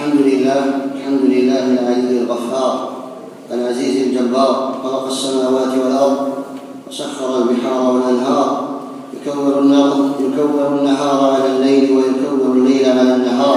الحمد لله العلي الغفار العزيز الجبار، خلق السماوات والأرض وسخر البحار والأنهار، يكور النهار على الليل ويكور الليل على النهار،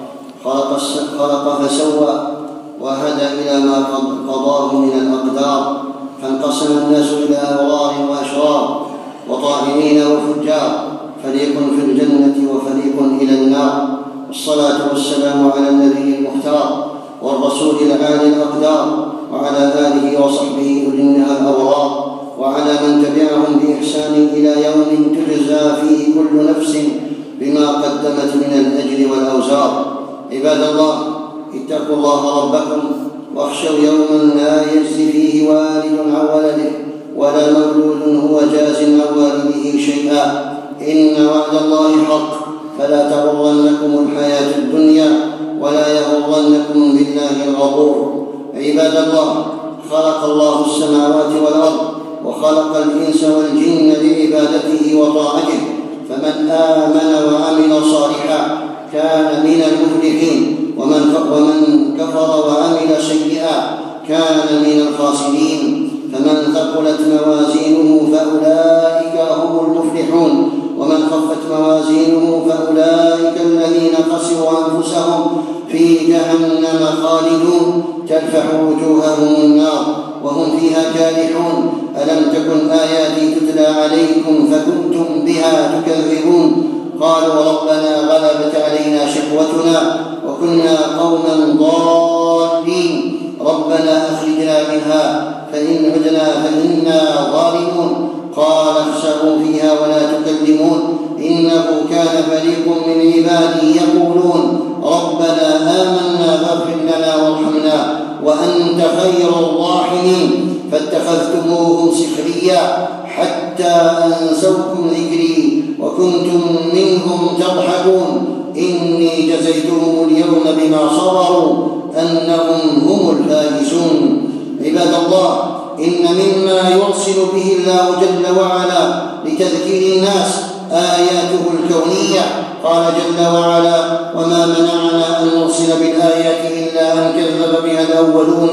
خلق فسوى وهدى إلى ما قضاه من الأقدار، فانقسم الناس إلى أبرار وأشرار وطاهرين وفجار، فريق في الجنة وفريق إلى النار. والصلاة والسلام على النبي المختار والرسول العالي الأقدار، وعلى آله وصحبه أولي النهى الأبرار، وعلى من تبعهم بإحسان إلى يوم تجزى فيه كل نفس بما قدمت من الأجر والأوزار. عباد الله، اتقوا الله ربكم واخشوا يوما لا يجزي فيه والد عن ولده ولا مولود هو جاز عن والده شيئا، إن وعد الله حق، فلا تغرنكم الحياة الدنيا ولا يغرنكم بالله الغرور. عباد الله، خلق الله السماوات والأرض وخلق الإنس والجن لعبادته وطاعته، فمن آمن وعمل صالحا كان من المفلحين، ومن كفر وعمل سيئا كان من الخاسرين. فمن ثقلت موازينه فأولئك هم المفلحون، ومن خفت موازينه فأولئك الذين خسروا أنفسهم في جهنم خالدون، تلفح وجوههم النار وهم فيها كالحون. ألم تكن آياتي تتلى عليكم فكنتم بها تكذبون؟ قالوا ربنا غلبت علينا شقوتنا وكنا قوما ضالين، ربنا أخرجنا منها فإن عدنا فإنا ظالمون. قال اخسئوا فيها ولا تكلمون، إنه كان فريق من عبادي يقولون ربنا آمنا فاغفر لنا وارحمنا وأنت خير الراحمين، فاتخذتموهم سخريا حتى أنسوكم ذكري وكنتم منهم تضحكون، إني جزيتهم اليوم بما صبروا أنهم هم الفائزون. عباد الله، إن مما يوصل به الله جل وعلا لتذكير الناس آياته الكونية. قال جل وعلا: وما منعنا أن نرسل بالآيات إلا أن كذب بها الأولون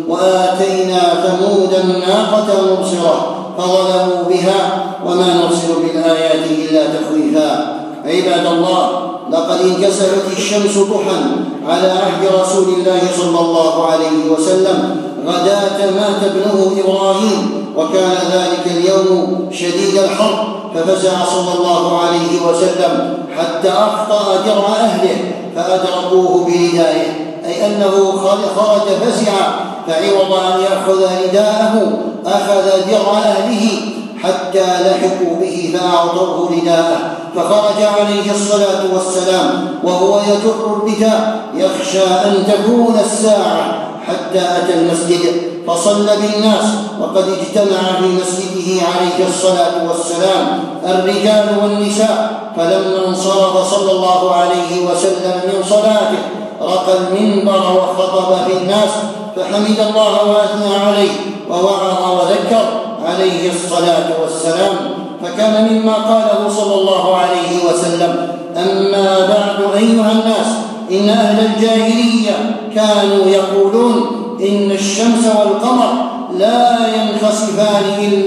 وآتينا ثمود الناقة مبصرة فظلموا بها وما نرسل بالآيات إلا تخويفا. عباد الله، لقد انكسفت الشمس ضحى على عهد رسول الله صلى الله عليه وسلم غداة مات ابنه إبراهيم، وكان ذلك اليوم شديد الحر، ففزع صلى الله عليه وسلم حتى أخطأ درع أهله فأدركوه بردائه، أي أنه خرج فزعا، فعوض أن يأخذ رداءه أخذ درع أهله حتى لحقوا به فأعطوه رداءه، فخرج عليه الصلاة والسلام وهو يجر الرداء يخشى أن تكون الساعة، حتى أتى المسجد فصلى بالناس، وقد اجتمع في مسجده عليه الصلاة والسلام الرجال والنساء. فلما انصرف صلى الله عليه وسلم من صلاته رقى المنبر وخطب في الناس، فحمد الله وأثنى عليه ووعظ وذكر عليه الصلاة والسلام. فكان مما قاله صلى الله عليه وسلم: أما بعد أيها الناس، إن أهل الجاهلية كانوا يقولون إن الشمس والقمر لا يخسفان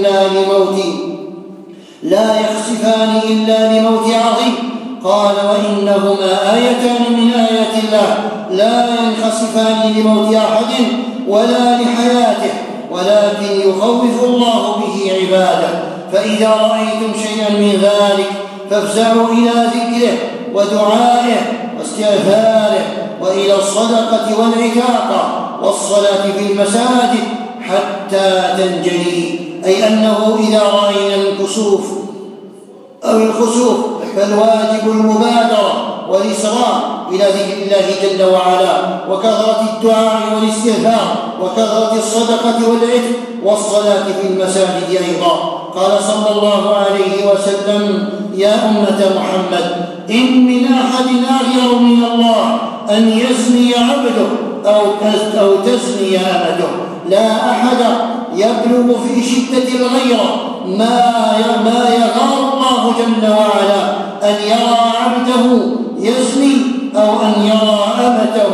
إلا لموت عظيم. قال: وإنهما آيتان من آيات الله لا ينخسفان لموت أحد ولا لحياته، ولكن يخوف الله به عباده. فإذا رأيتم شيئا من ذلك فافزعوا إلى ذكره ودعائه واستغفاره وإلى الصدقة والعتاقة والصلاة في المساجد حتى تنجلي، أي أنه إذا رأينا الكسوف أو الخسوف فالواجب المبادرة والإسراع إلى ذكر الله جل وعلا، وكثرة الدعاء والاستغفار، وكثرة الصدقة والعتق والصلاة في المساجد أيضا. قال صلى الله عليه وسلم: يا أمة محمد، إن من أحد أغير من الله أن يزني عبده أو تزني أمته. لا أحد يبلغ في شدة الغيرة ما يغار الله جل وعلا أن يرى عبده يزني أو أن يرى أمته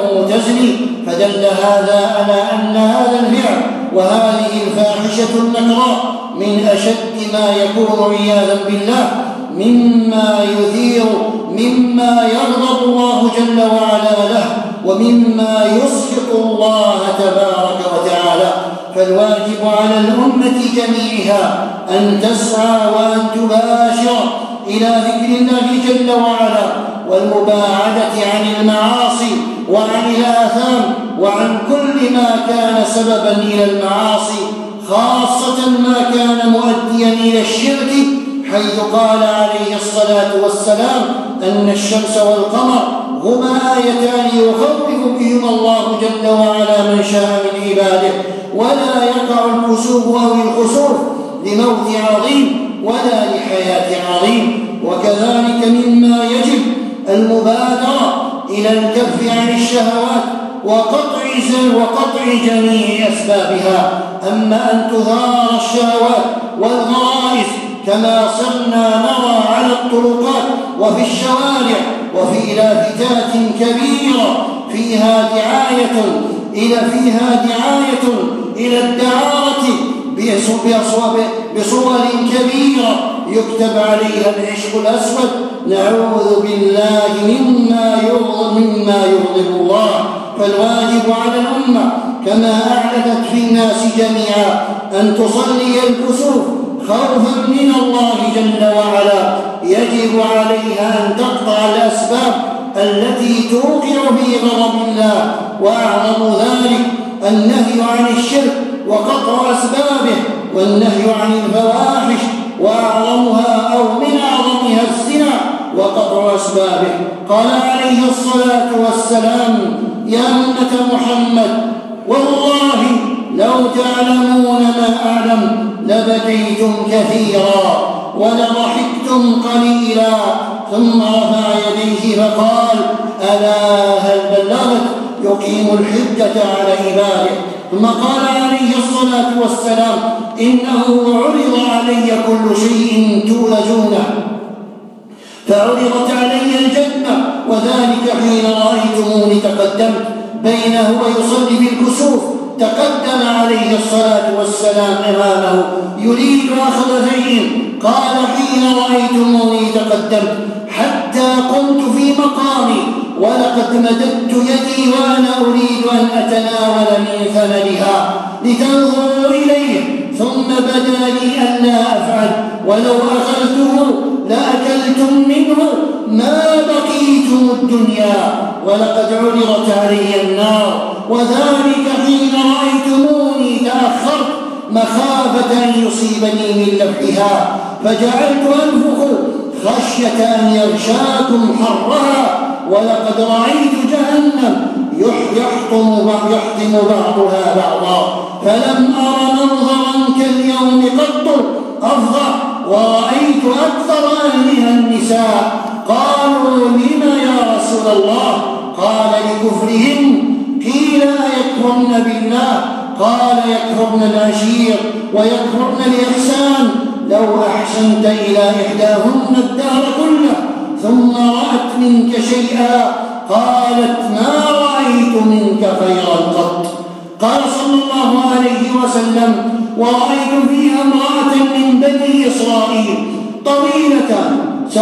ويزني، فدل هذا على أن هذا الفعل وهذه الفاحشة النكراء من أشد ما يكون عياذا بالله مما يثير مما يغضب الله جل وعلا له ومما يسخط الله تبارك وتعالى. فالواجب على الأمة جميعها أن تسعى وأن تباشر إلى ذكر الله جل وعلا والمباعدة عن المعاصي وعن الآثام وعن كل ما كان سببا إلى المعاصي، خاصة ما كان مؤديا إلى الشرك، حيث قال عليه الصلاة والسلام أن الشمس والقمر هما آيتان يخوف بهما الله جل وعلا من شاء من عباده، ولا يقع الكسوف أو الخسوف لموت عظيم ولا لحياة عظيم. وكذلك مما يجب المبادرة إلى الكف عن الشهوات وقطع جميع أسبابها. أما أن تثار الشهوات والغرائز كما صرنا نرى على الطرقات وفي الشوارع وفي لافتات كبيرة فيها دعاية إلى الدعارة بصور كبيرة يكتب عليها العشق الأسود، نعوذ بالله مما يغضب الله. فالواجب على الأمة كما أعلنت في الناس جميعا أن تصلي الكسوف خوفا من الله جل وعلا. يجب عليها أن تقطع الأسباب التي توقع في غضب الله، وأعظم ذلك النهي عن الشرك وقطع أسبابه، والنهي عن الفواحش وأعظمها أو من أعظمها الزنا وقطع أسبابه. قال عليه الصلاة والسلام: يا أمة محمد، والله لو تعلمون ما أعلم لبكيتم كثيرا ولضحكتم قليلا. ثم رفع يديه فقال: ألا هل بلغت؟ يقيم الحجة على عباده. ثم قال عليه الصلاة والسلام: إنه عرض علي كل شيء تولجونه، فعرضت علي الجنة، وذلك حين رأيتموني تقدمت بينه ويصلي بالكسوف، تقدم عليه الصلاة والسلام أمامه يريد أخذ شيء، قال: حين رأيتموني تقدمت حتى قمت في مقامي، ولقد مددت يدي وأنا أريد أن أتناول من ثمرها لتنظروا إليه، ثم بدا لي ألا أفعل، ولو أخذته لأكلتم منه ما بقيتم الدنيا، ولقد عرضت علي النار، وذلك حين رأيتموني تأخرت مخافة أن يصيبني من لفحها، فجعلت أنفخ خشية أن يغشاكم حرها، ولقد رأيت جهنم يحطم بعضها بعضا، فلم أر منظرا كاليوم قط أفظع، ورأيت أكثر أهلها النساء. قالوا: لم يا رسول الله؟ قال: لكفرهن. قيل: أيكفرن بالله؟ قال: يكفرن العشير ويكفرن الإحسان. لو أحسنت إلى إحداهن الدهر كله ثم رأت منك شيئا قالت: ما رأيت منك خيرا قط. قال صلى الله عليه وسلم: ورأيت فيها امرأة من بني إسرائيل طويلة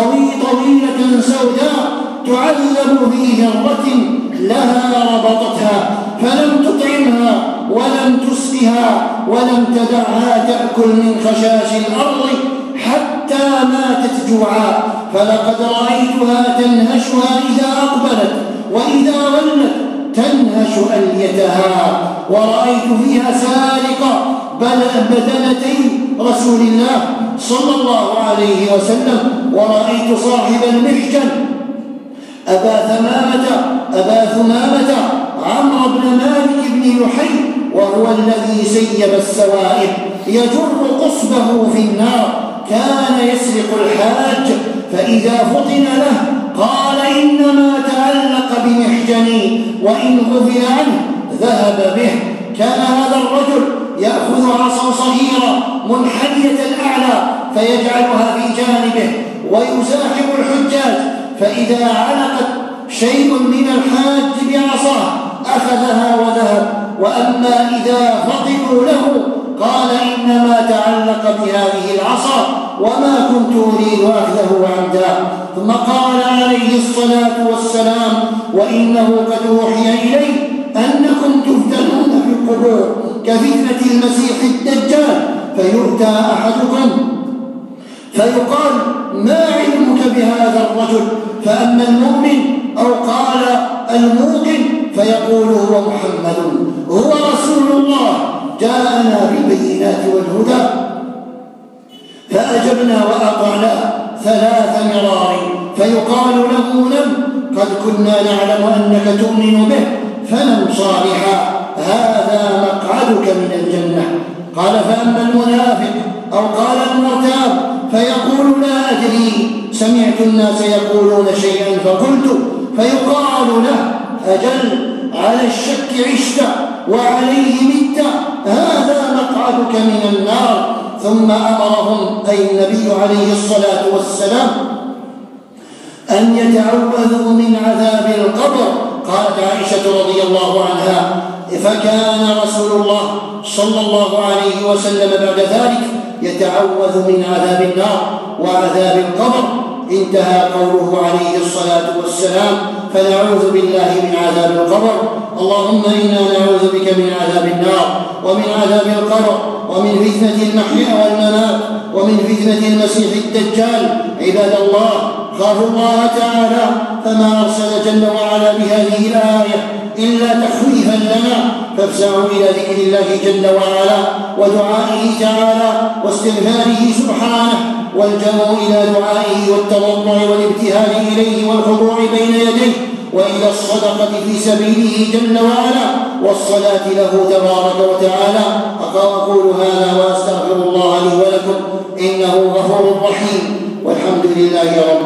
سوداء تعذب في هرة لها ربطتها، فلم تطعمها ولم تسقها ولم تدعها تأكل من خشاش الأرض حتى ماتت جوعا، فلقد رأيتها تنهشها إذا أقبلت، وإذا ولت تنهش أليتها. ورأيت فيها سارق بدنتي رسول الله صلى الله عليه وسلم. ورأيت صاحب المحجن أبا ثمامة عمرو بن مالك بن لحي، وهو الذي سيب السوائب، يجر قصبه في النار، كان يسرق الحاج، فإذا فطن له قال: إنما تعلق بمحجني، وإن غفل عنه ذهب به. كان هذا الرجل يأخذ عصا صغيرة منحنية الأعلى فيجعلها في جانبه ويزاحم الحجاج، فإذا علقت شيء من الحاج بعصاه أخذها وذهب. وأما إذا فطنوا له قال إنما تعلق بهذه العصا وما كنت أريد أخذه عمدا. ثم قال عليه الصلاة والسلام: وإنه قد أوحي إلي أنكم تفتنون في القبور كفتنة المسيح الدجال، فيؤتى أحدكم فيقال: ما علمك بهذا الرجل؟ فأما المؤمن أو قال الموقن فيقول: هو محمد، هو رسول الله، جاءنا بالبينات والهدى. فأجبنا وأطعنا 3 مرار، فيقال له: نم، قد كنا نعلم أنك تؤمن به، فنم صالحا، هذا مقعدك من الجنة. قال: فأما المنافق أو قال المرتاب فيقول: لا أدري، سمعت الناس يقولون شيئا فقلت. فيقال له: أجل، على الشك عشت وعليه مت، هذا مقعدك من النار. ثم أمرهم أي النبي عليه الصلاة والسلام أن يتعوذوا من عذاب القبر. قالت عائشة رضي الله عنها: فكان رسول الله صلى الله عليه وسلم بعد ذلك يتعوذ من عذاب النار وعذاب القبر. انتهى قوله عليه الصلاة والسلام: فنعوذ بالله من عذاب القبر. اللهم إنا نعوذ بك من عذاب النار ومن عذاب القبر ومن فتنة المحيا والممات ومن فتنة المسيح الدجال. عباد الله، خافوا الله تعالى، فما أرسل جل وعلا بهذه الآية إلا تخويفا لنا، فافزعوا إلى ذكر الله جل وعلا ودعائه تعالى واستغفاره سبحانه، والجمع إلى دعائه والتضرع والابتهال إليه والخضوع بين يديه، وإلى الصدقة في سبيله جل وعلا والصلاة له تبارك وتعالى. أقول هذا وأستغفر الله لي ولكم، إنه غفور رحيم، والحمد لله رب